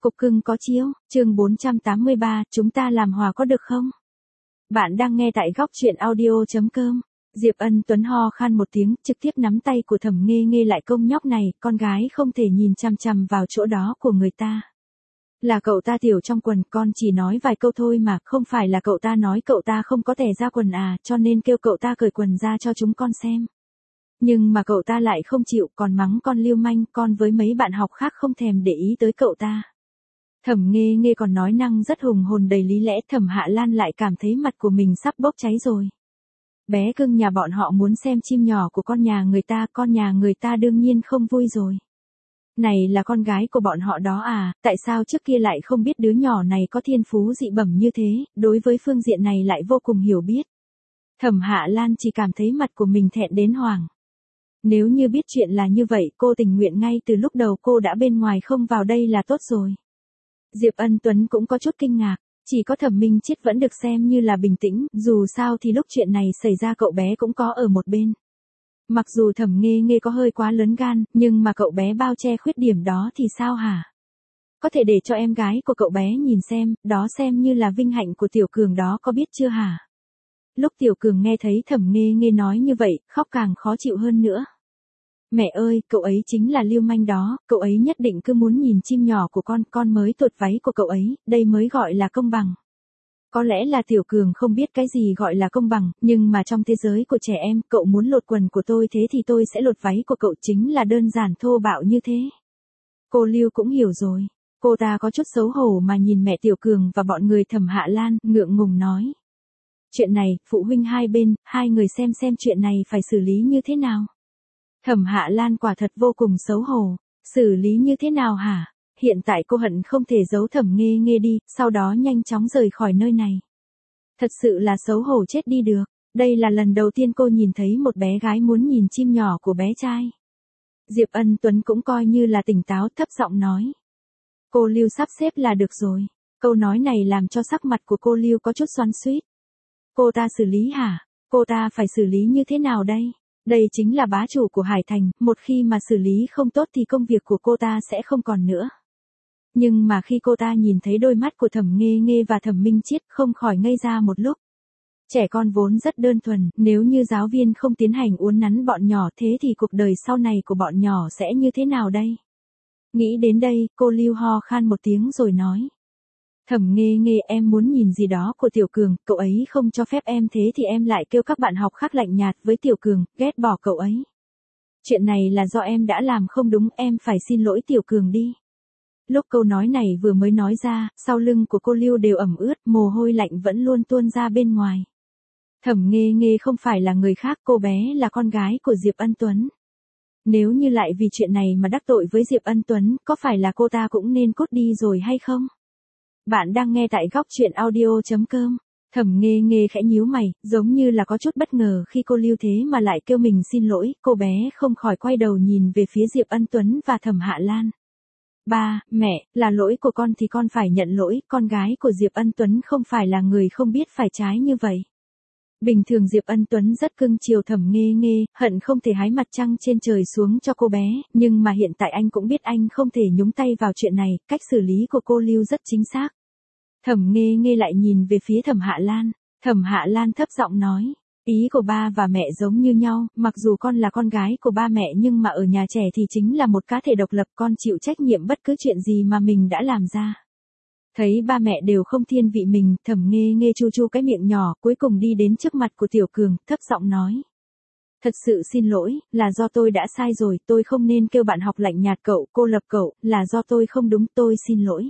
Cục cưng có chiếu, chương 483, chúng ta làm hòa có được không? Bạn đang nghe tại góc truyện audio.com. Diệp Ân Tuấn ho khan một tiếng, trực tiếp nắm tay của Thẩm Nghê Nghê lại, công nhóc này, con gái không thể nhìn chằm chằm vào chỗ đó của người ta. Là cậu ta tiểu trong quần, con chỉ nói vài câu thôi mà, không phải là cậu ta nói cậu ta không có tè ra quần à, cho nên kêu cậu ta cởi quần ra cho chúng con xem. Nhưng mà cậu ta lại không chịu, còn mắng con lưu manh, con với mấy bạn học khác không thèm để ý tới cậu ta. Thẩm Nghê Nghê còn nói năng rất hùng hồn đầy lý lẽ, Thẩm Hạ Lan lại cảm thấy mặt của mình sắp bốc cháy rồi. Bé cưng nhà bọn họ muốn xem chim nhỏ của con nhà người ta đương nhiên không vui rồi. Này là con gái của bọn họ đó à, tại sao trước kia lại không biết đứa nhỏ này có thiên phú dị bẩm như thế, đối với phương diện này lại vô cùng hiểu biết. Thẩm Hạ Lan chỉ cảm thấy mặt của mình thẹn đến hoảng. Nếu như biết chuyện là như vậy, cô tình nguyện ngay từ lúc đầu cô đã bên ngoài không vào đây là tốt rồi. Diệp Ân Tuấn cũng có chút kinh ngạc, chỉ có Thẩm Minh Chiết vẫn được xem như là bình tĩnh, dù sao thì lúc chuyện này xảy ra cậu bé cũng có ở một bên. Mặc dù Thẩm Nghê Nghê có hơi quá lớn gan, nhưng mà cậu bé bao che khuyết điểm đó thì sao hả? Có thể để cho em gái của cậu bé nhìn xem, đó xem như là vinh hạnh của Tiểu Cường đó, có biết chưa hả? Lúc Tiểu Cường nghe thấy Thẩm Nghê Nghê nói như vậy, khóc càng khó chịu hơn nữa. Mẹ ơi, cậu ấy chính là lưu manh đó, cậu ấy nhất định cứ muốn nhìn chim nhỏ của con mới tuột váy của cậu ấy, đây mới gọi là công bằng. Có lẽ là Tiểu Cường không biết cái gì gọi là công bằng, nhưng mà trong thế giới của trẻ em, cậu muốn lột quần của tôi thế thì tôi sẽ lột váy của cậu, chính là đơn giản thô bạo như thế. Cô Lưu cũng hiểu rồi, cô ta có chút xấu hổ mà nhìn mẹ Tiểu Cường và bọn người Thẩm Hạ Lan, ngượng ngùng nói. Chuyện này, phụ huynh hai bên, hai người xem chuyện này phải xử lý như thế nào. Thẩm Hạ Lan quả thật vô cùng xấu hổ, xử lý như thế nào hả? Hiện tại cô hận không thể giấu Thẩm Nghê Nghê đi, sau đó nhanh chóng rời khỏi nơi này. Thật sự là xấu hổ chết đi được, đây là lần đầu tiên cô nhìn thấy một bé gái muốn nhìn chim nhỏ của bé trai. Diệp Ân Tuấn cũng coi như là tỉnh táo, thấp giọng nói. Cô Lưu sắp xếp là được rồi, câu nói này làm cho sắc mặt của cô Lưu có chút xoắn xuýt. Cô ta xử lý hả? Cô ta phải xử lý như thế nào đây? Đây chính là bá chủ của Hải Thành, một khi mà xử lý không tốt thì công việc của cô ta sẽ không còn nữa. Nhưng mà khi cô ta nhìn thấy đôi mắt của Thẩm Nghê Nghê và Thẩm Minh Chiết, không khỏi ngây ra một lúc. Trẻ con vốn rất đơn thuần, nếu như giáo viên không tiến hành uốn nắn bọn nhỏ thế thì cuộc đời sau này của bọn nhỏ sẽ như thế nào đây? Nghĩ đến đây, cô Lưu ho khan một tiếng rồi nói. Thẩm Nghê Nghê, em muốn nhìn gì đó của Tiểu Cường, cậu ấy không cho phép em thế thì em lại kêu các bạn học khác lạnh nhạt với Tiểu Cường, ghét bỏ cậu ấy. Chuyện này là do em đã làm không đúng, em phải xin lỗi Tiểu Cường đi. Lúc câu nói này vừa mới nói ra, sau lưng của cô Lưu đều ẩm ướt, mồ hôi lạnh vẫn luôn tuôn ra bên ngoài. Thẩm Nghê Nghê không phải là người khác, cô bé là con gái của Diệp Ân Tuấn. Nếu như lại vì chuyện này mà đắc tội với Diệp Ân Tuấn, có phải là cô ta cũng nên cút đi rồi hay không? Bạn đang nghe tại góc truyện audio.com. Thẩm Nghê Nghê khẽ nhíu mày, giống như là có chút bất ngờ khi cô Lưu thế mà lại kêu mình xin lỗi, cô bé không khỏi quay đầu nhìn về phía Diệp Ân Tuấn và Thẩm Hạ Lan. Ba, mẹ, là lỗi của con thì con phải nhận lỗi, con gái của Diệp Ân Tuấn không phải là người không biết phải trái như vậy. Bình thường Diệp Ân Tuấn rất cưng chiều Thẩm Nghê Nghê, hận không thể hái mặt trăng trên trời xuống cho cô bé, nhưng mà hiện tại anh cũng biết anh không thể nhúng tay vào chuyện này, cách xử lý của cô Lưu rất chính xác. Thẩm Nghê Nghê lại nhìn về phía Thẩm Hạ Lan, Thẩm Hạ Lan thấp giọng nói, ý của ba và mẹ giống như nhau, mặc dù con là con gái của ba mẹ nhưng mà ở nhà trẻ thì chính là một cá thể độc lập, con chịu trách nhiệm bất cứ chuyện gì mà mình đã làm ra. Thấy ba mẹ đều không thiên vị mình, Thẩm Nghê Nghê chu chu cái miệng nhỏ, cuối cùng đi đến trước mặt của Tiểu Cường, thấp giọng nói. Thật sự xin lỗi, là do tôi đã sai rồi, tôi không nên kêu bạn học lạnh nhạt cậu, cô lập cậu, là do tôi không đúng, tôi xin lỗi.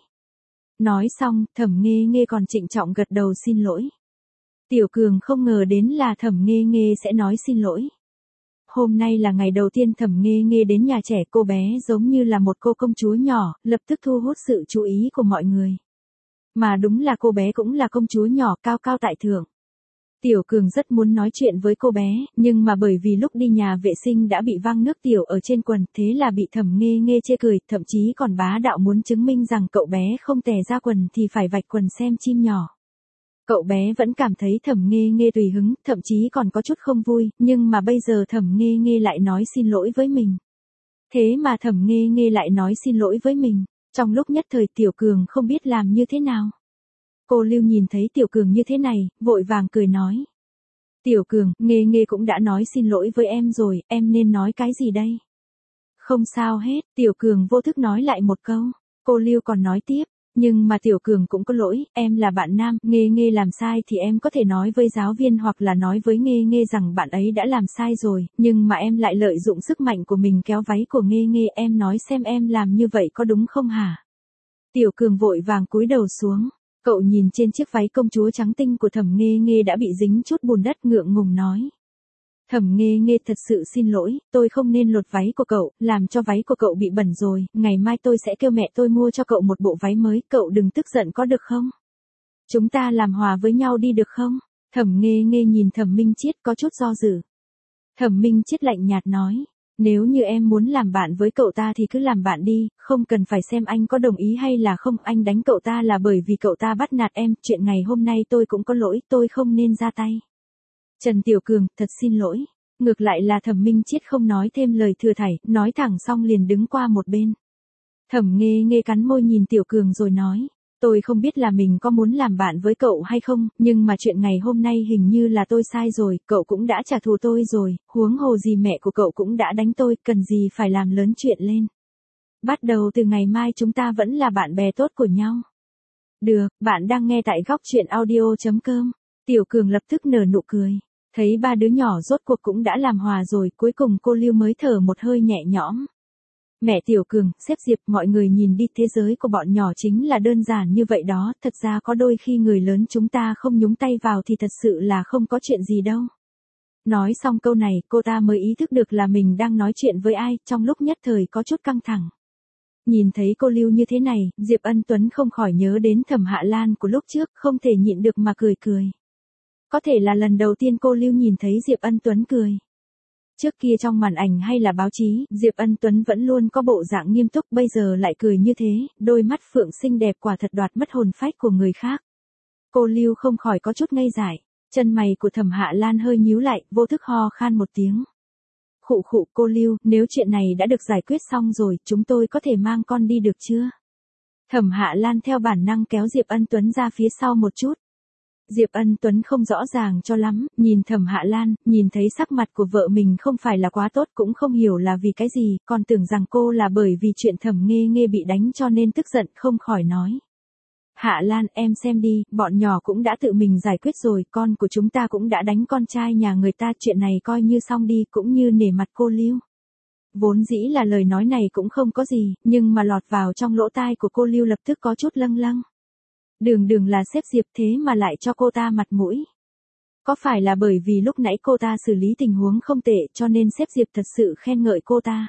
Nói xong, Thẩm Nghê Nghê còn trịnh trọng gật đầu xin lỗi. Tiểu Cường không ngờ đến là Thẩm Nghê Nghê sẽ nói xin lỗi. Hôm nay là ngày đầu tiên Thẩm Nghê Nghê đến nhà trẻ, cô bé giống như là một cô công chúa nhỏ, lập tức thu hút sự chú ý của mọi người. Mà đúng là cô bé cũng là công chúa nhỏ cao cao tại thượng. Tiểu Cường rất muốn nói chuyện với cô bé, nhưng mà bởi vì lúc đi nhà vệ sinh đã bị văng nước tiểu ở trên quần, thế là bị Thẩm Nghê Nghê chê cười, thậm chí còn bá đạo muốn chứng minh rằng cậu bé không tè ra quần thì phải vạch quần xem chim nhỏ. Cậu bé vẫn cảm thấy Thẩm Nghê Nghê tùy hứng, thậm chí còn có chút không vui, nhưng mà bây giờ Thẩm Nghê Nghê lại nói xin lỗi với mình. Thế mà Thẩm Nghê Nghê lại nói xin lỗi với mình. Trong lúc nhất thời Tiểu Cường không biết làm như thế nào. Cô Lưu nhìn thấy Tiểu Cường như thế này, vội vàng cười nói. Tiểu Cường, Nghê Nghê cũng đã nói xin lỗi với em rồi, em nên nói cái gì đây? Không sao hết, Tiểu Cường vô thức nói lại một câu. Cô Lưu còn nói tiếp, nhưng mà Tiểu Cường cũng có lỗi, em là bạn nam, Nghê Nghê làm sai thì em có thể nói với giáo viên hoặc là nói với Nghê Nghê rằng bạn ấy đã làm sai rồi, nhưng mà em lại lợi dụng sức mạnh của mình kéo váy của Nghê Nghê, em nói xem em làm như vậy có đúng không hả? Tiểu Cường vội vàng cúi đầu xuống, cậu nhìn trên chiếc váy công chúa trắng tinh của Thẩm Nghê Nghê đã bị dính chút bùn đất, ngượng ngùng nói. Thẩm Nghê Nghê thật sự xin lỗi, tôi không nên lột váy của cậu, làm cho váy của cậu bị bẩn rồi, ngày mai tôi sẽ kêu mẹ tôi mua cho cậu một bộ váy mới, cậu đừng tức giận có được không? Chúng ta làm hòa với nhau đi được không? Thẩm Nghê Nghê nhìn Thẩm Minh Chiết có chút do dự. Thẩm Minh Chiết lạnh nhạt nói, nếu như em muốn làm bạn với cậu ta thì cứ làm bạn đi, không cần phải xem anh có đồng ý hay là không, anh đánh cậu ta là bởi vì cậu ta bắt nạt em, chuyện ngày hôm nay tôi cũng có lỗi, tôi không nên ra tay. Trần Tiểu Cường, thật xin lỗi. Ngược lại là Thẩm Minh Chiết không nói thêm lời thừa thảy, nói thẳng xong liền đứng qua một bên. Thẩm Nghê Nghê cắn môi nhìn Tiểu Cường rồi nói, tôi không biết là mình có muốn làm bạn với cậu hay không, nhưng mà chuyện ngày hôm nay hình như là tôi sai rồi, cậu cũng đã trả thù tôi rồi, huống hồ gì mẹ của cậu cũng đã đánh tôi, cần gì phải làm lớn chuyện lên. Bắt đầu từ ngày mai chúng ta vẫn là bạn bè tốt của nhau. Được, bạn đang nghe tại góc truyện audio.com. Tiểu Cường lập tức nở nụ cười. Thấy ba đứa nhỏ rốt cuộc cũng đã làm hòa rồi, cuối cùng cô Lưu mới thở một hơi nhẹ nhõm. Mẹ Tiểu Cường, sếp Diệp, mọi người nhìn đi, thế giới của bọn nhỏ chính là đơn giản như vậy đó, thật ra có đôi khi người lớn chúng ta không nhúng tay vào thì thật sự là không có chuyện gì đâu. Nói xong câu này, cô ta mới ý thức được là mình đang nói chuyện với ai, trong lúc nhất thời có chút căng thẳng. Nhìn thấy cô Lưu như thế này, Diệp Ân Tuấn không khỏi nhớ đến Thẩm Hạ Lan của lúc trước, không thể nhịn được mà cười cười. Có thể là lần đầu tiên cô Lưu nhìn thấy Diệp Ân Tuấn cười. Trước kia trong màn ảnh hay là báo chí, Diệp Ân Tuấn vẫn luôn có bộ dạng nghiêm túc, bây giờ lại cười như thế, đôi mắt phượng xinh đẹp quả thật đoạt mất hồn phách của người khác. Cô Lưu không khỏi có chút ngây dại, chân mày của Thẩm Hạ Lan hơi nhíu lại, vô thức ho khan một tiếng. Khụ khụ, cô Lưu, nếu chuyện này đã được giải quyết xong rồi, chúng tôi có thể mang con đi được chưa? Thẩm Hạ Lan theo bản năng kéo Diệp Ân Tuấn ra phía sau một chút. Diệp Ân Tuấn không rõ ràng cho lắm, nhìn Thẩm Hạ Lan, nhìn thấy sắc mặt của vợ mình không phải là quá tốt, cũng không hiểu là vì cái gì, còn tưởng rằng cô là bởi vì chuyện Thẩm Nghê Nghê bị đánh cho nên tức giận, không khỏi nói. Hạ Lan, em xem đi, bọn nhỏ cũng đã tự mình giải quyết rồi, con của chúng ta cũng đã đánh con trai nhà người ta, chuyện này coi như xong đi, cũng như nể mặt cô Lưu. Vốn dĩ là lời nói này cũng không có gì, nhưng mà lọt vào trong lỗ tai của cô Lưu lập tức có chút lâng lâng. Đường đường là sếp Diệp thế mà lại cho cô ta mặt mũi. Có phải là bởi vì lúc nãy cô ta xử lý tình huống không tệ cho nên sếp Diệp thật sự khen ngợi cô ta?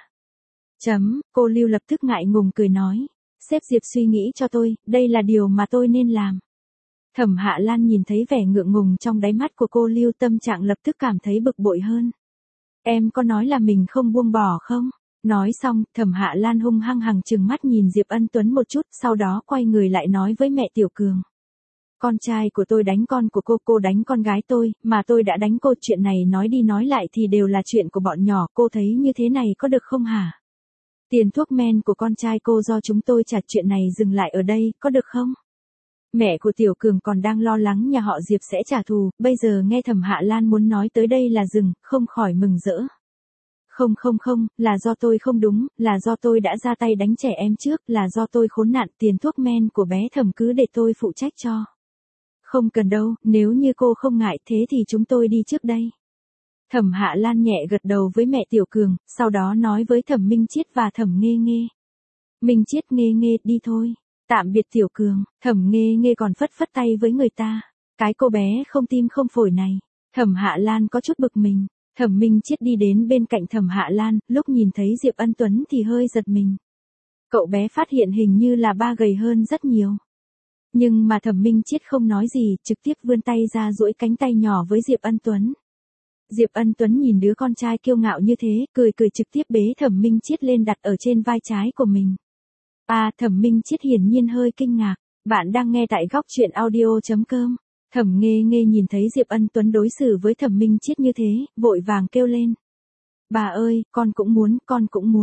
Cô Lưu lập tức ngại ngùng cười nói. Sếp Diệp suy nghĩ cho tôi, đây là điều mà tôi nên làm. Thẩm Hạ Lan nhìn thấy vẻ ngượng ngùng trong đáy mắt của cô Lưu, tâm trạng lập tức cảm thấy bực bội hơn. Em có nói là mình không buông bỏ không? Nói xong, Thẩm Hạ Lan hung hăng hằng trừng mắt nhìn Diệp Ân Tuấn một chút, sau đó quay người lại nói với mẹ Tiểu Cường. Con trai của tôi đánh con của cô đánh con gái tôi, mà tôi đã đánh cô, chuyện này nói đi nói lại thì đều là chuyện của bọn nhỏ, cô thấy như thế này có được không hả? Tiền thuốc men của con trai cô do chúng tôi trả, chuyện này dừng lại ở đây, có được không? Mẹ của Tiểu Cường còn đang lo lắng nhà họ Diệp sẽ trả thù, bây giờ nghe Thẩm Hạ Lan muốn nói tới đây là dừng, không khỏi mừng rỡ. Không, là do tôi không đúng, là do tôi đã ra tay đánh trẻ em trước, là do tôi khốn nạn, tiền thuốc men của bé Thẩm cứ để tôi phụ trách cho. Không cần đâu, nếu như cô không ngại thế thì chúng tôi đi trước đây. Thẩm Hạ Lan nhẹ gật đầu với mẹ Tiểu Cường, sau đó nói với Thẩm Minh Chiết và Thẩm Nghê Nghê. Minh Chiết, Nghê Nghê, đi thôi. Tạm biệt Tiểu Cường. Thẩm Nghê Nghê còn phất phất tay với người ta. Cái cô bé không tim không phổi này. Thẩm Hạ Lan có chút bực mình. Thẩm Minh Chiết đi đến bên cạnh Thẩm Hạ Lan, lúc nhìn thấy Diệp Ân Tuấn thì hơi giật mình. Cậu bé phát hiện hình như là ba gầy hơn rất nhiều. Nhưng mà Thẩm Minh Chiết không nói gì, trực tiếp vươn tay ra duỗi cánh tay nhỏ với Diệp Ân Tuấn. Diệp Ân Tuấn nhìn đứa con trai kiêu ngạo như thế, cười trực tiếp bế Thẩm Minh Chiết lên đặt ở trên vai trái của mình. Thẩm Minh Chiết hiển nhiên hơi kinh ngạc. Bạn đang nghe tại góc truyện audio.com. Thẩm Nghê Nghê nhìn thấy Diệp Ân Tuấn đối xử với Thẩm Minh Chiết như thế, vội vàng kêu lên. Bà ơi, con cũng muốn.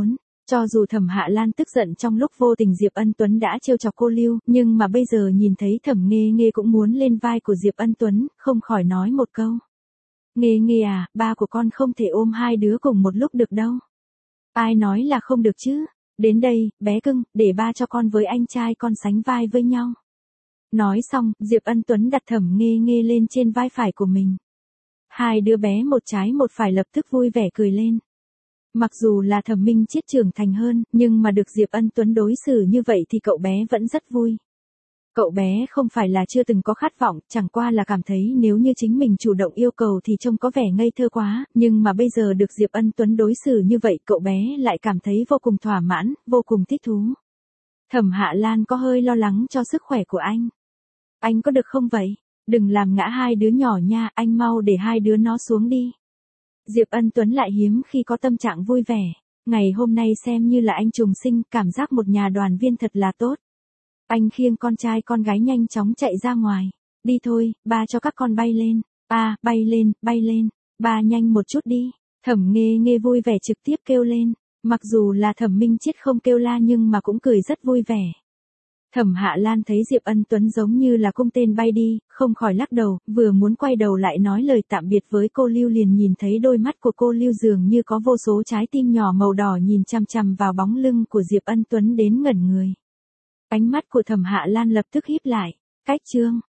Cho dù Thẩm Hạ Lan tức giận trong lúc vô tình Diệp Ân Tuấn đã trêu chọc cô Lưu, nhưng mà bây giờ nhìn thấy Thẩm Nghê Nghê cũng muốn lên vai của Diệp Ân Tuấn, không khỏi nói một câu. Nghê Nghê à, ba của con không thể ôm hai đứa cùng một lúc được đâu. Ai nói là không được chứ? Đến đây, bé cưng, để ba cho con với anh trai con sánh vai với nhau. Nói xong, Diệp Ân Tuấn đặt Thẩm Nghê Nghê lên trên vai phải của mình. Hai đứa bé một trái một phải lập tức vui vẻ cười lên. Mặc dù là Thẩm Minh Chiết trưởng thành hơn, nhưng mà được Diệp Ân Tuấn đối xử như vậy thì cậu bé vẫn rất vui. Cậu bé không phải là chưa từng có khát vọng, chẳng qua là cảm thấy nếu như chính mình chủ động yêu cầu thì trông có vẻ ngây thơ quá, nhưng mà bây giờ được Diệp Ân Tuấn đối xử như vậy cậu bé lại cảm thấy vô cùng thỏa mãn, vô cùng thích thú. Thẩm Hạ Lan có hơi lo lắng cho sức khỏe của anh. Anh có được không vậy? Đừng làm ngã hai đứa nhỏ nha, anh mau để hai đứa nó xuống đi. Diệp Ân Tuấn lại hiếm khi có tâm trạng vui vẻ. Ngày hôm nay xem như là anh trùng sinh, cảm giác một nhà đoàn viên thật là tốt. Anh khiêng con trai con gái nhanh chóng chạy ra ngoài. Đi thôi, ba cho các con bay lên. À, bay lên, bay lên. Ba nhanh một chút đi. Thẩm Nghê Nghê vui vẻ trực tiếp kêu lên. Mặc dù là Thẩm Minh Chiết không kêu la nhưng mà cũng cười rất vui vẻ. Thẩm Hạ Lan thấy Diệp Ân Tuấn giống như là cung tên bay đi, không khỏi lắc đầu, vừa muốn quay đầu lại nói lời tạm biệt với cô Lưu liền nhìn thấy đôi mắt của cô Lưu dường như có vô số trái tim nhỏ màu đỏ nhìn chằm chằm vào bóng lưng của Diệp Ân Tuấn đến ngẩn người. Ánh mắt của Thẩm Hạ Lan lập tức híp lại. Cách chương